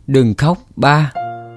Đừng khóc ba.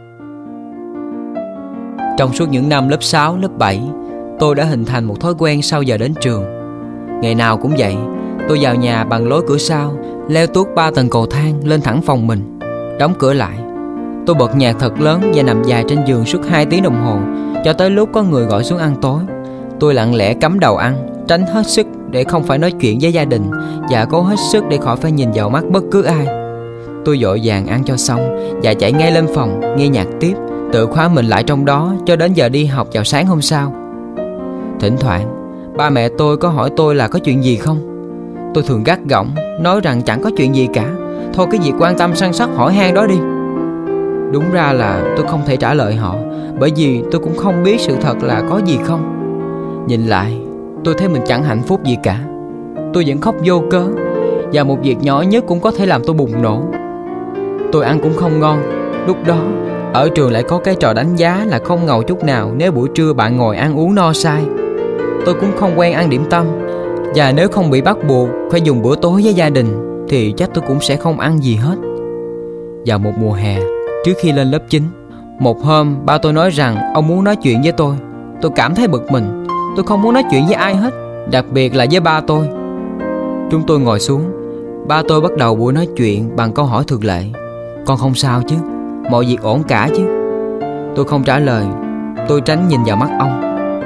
Trong suốt những năm lớp 6, lớp 7, tôi đã hình thành một thói quen sau giờ đến trường. Ngày nào cũng vậy, tôi vào nhà bằng lối cửa sau, leo tuốt 3 tầng cầu thang lên thẳng phòng mình, đóng cửa lại. Tôi bật nhạc thật lớn và nằm dài trên giường suốt 2 tiếng đồng hồ, cho tới lúc có người gọi xuống ăn tối. Tôi lặng lẽ cắm đầu ăn, tránh hết sức để không phải nói chuyện với gia đình, và cố hết sức để khỏi phải nhìn vào mắt bất cứ ai. Tôi vội vàng ăn cho xong và chạy ngay lên phòng nghe nhạc tiếp, tự khóa mình lại trong đó cho đến giờ đi học vào sáng hôm sau. Thỉnh thoảng ba mẹ tôi có hỏi tôi là có chuyện gì không. Tôi thường gắt gỏng nói rằng chẳng có chuyện gì cả, thôi cái việc quan tâm săn sóc hỏi han đó đi. Đúng ra là tôi không thể trả lời họ, bởi vì tôi cũng không biết sự thật là có gì không. Nhìn lại, tôi thấy mình chẳng hạnh phúc gì cả. Tôi vẫn khóc vô cớ, và một việc nhỏ nhất cũng có thể làm tôi bùng nổ. Tôi ăn cũng không ngon. Lúc đó ở trường lại có cái trò đánh giá là không ngầu chút nào nếu buổi trưa bạn ngồi ăn uống no say. Tôi cũng không quen ăn điểm tâm, và nếu không bị bắt buộc phải dùng bữa tối với gia đình thì chắc tôi cũng sẽ không ăn gì hết. Vào một mùa hè, trước khi lên lớp 9, một hôm ba tôi nói rằng ông muốn nói chuyện với tôi. Tôi cảm thấy bực mình. Tôi không muốn nói chuyện với ai hết, đặc biệt là với ba tôi. Chúng tôi ngồi xuống. Ba tôi bắt đầu buổi nói chuyện bằng câu hỏi thường lệ: con không sao chứ? Mọi việc ổn cả chứ? Tôi không trả lời. Tôi tránh nhìn vào mắt ông.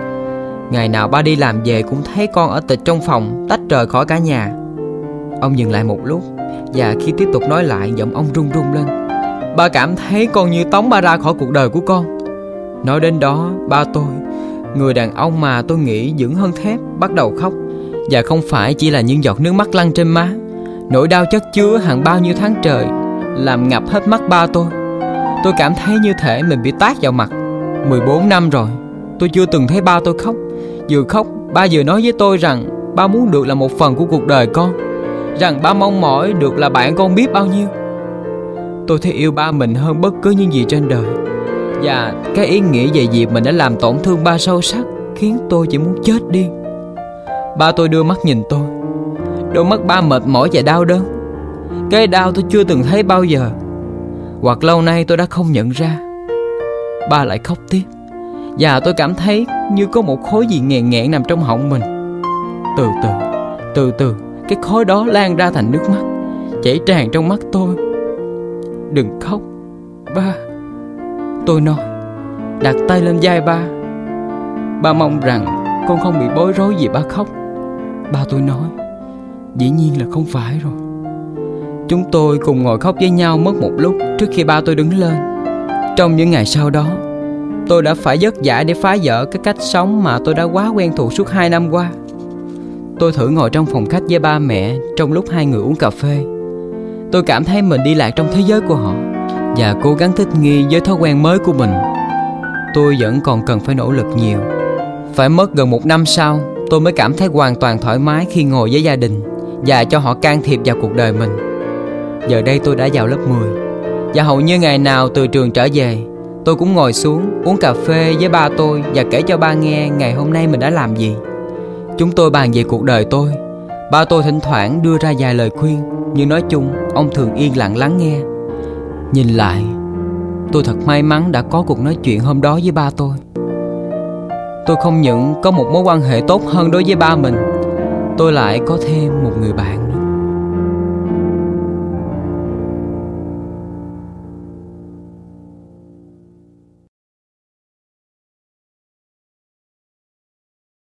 Ngày nào ba đi làm về cũng thấy con ở tịch trong phòng, tách rời khỏi cả nhà. Ông dừng lại một lúc, và khi tiếp tục nói lại, giọng ông run run lên: ba cảm thấy con như tống ba ra khỏi cuộc đời của con. Nói đến đó, ba tôi, người đàn ông mà tôi nghĩ vững hơn thép, bắt đầu khóc. Và không phải chỉ là những giọt nước mắt lăn trên má. Nỗi đau chất chứa hàng bao nhiêu tháng trời làm ngập hết mắt ba tôi. Tôi cảm thấy như thể mình bị tát vào mặt. 14 năm rồi, tôi chưa từng thấy ba tôi khóc. Vừa khóc, ba vừa nói với tôi rằng ba muốn được là một phần của cuộc đời con, rằng ba mong mỏi được là bạn con biết bao nhiêu. Tôi thấy yêu ba mình hơn bất cứ những gì trên đời. Và cái ý nghĩ về việc mình đã làm tổn thương ba sâu sắc khiến tôi chỉ muốn chết đi. Ba tôi đưa mắt nhìn tôi. Đôi mắt ba mệt mỏi và đau đớn. Cái đau tôi chưa từng thấy bao giờ, hoặc lâu nay tôi đã không nhận ra. Ba lại khóc tiếp, và tôi cảm thấy như có một khối gì nghẹn nghẹn nằm trong họng mình. Từ từ, cái khối đó lan ra thành nước mắt, chảy tràn trong mắt tôi. Đừng khóc, ba, tôi nói, đặt tay lên vai ba. Ba mong rằng con không bị bối rối vì ba khóc. Ba tôi nói, dĩ nhiên là không phải rồi. Chúng tôi cùng ngồi khóc với nhau mất một lúc trước khi ba tôi đứng lên. Trong những ngày sau đó, tôi đã phải vất vả để phá vỡ cái cách sống mà tôi đã quá quen thuộc suốt 2 năm qua. Tôi thử ngồi trong phòng khách với ba mẹ trong lúc hai người uống cà phê. Tôi cảm thấy mình đi lạc trong thế giới của họ và cố gắng thích nghi với thói quen mới của mình. Tôi vẫn còn cần phải nỗ lực nhiều. Phải mất gần 1 năm sau, tôi mới cảm thấy hoàn toàn thoải mái khi ngồi với gia đình và cho họ can thiệp vào cuộc đời mình. Giờ đây tôi đã vào lớp 10, và hầu như ngày nào từ trường trở về, tôi cũng ngồi xuống uống cà phê với ba tôi và kể cho ba nghe ngày hôm nay mình đã làm gì. Chúng tôi bàn về cuộc đời tôi. Ba tôi thỉnh thoảng đưa ra vài lời khuyên, nhưng nói chung ông thường yên lặng lắng nghe. Nhìn lại, tôi thật may mắn đã có cuộc nói chuyện hôm đó với ba tôi. Tôi không những có một mối quan hệ tốt hơn đối với ba mình, tôi lại có thêm một người bạn.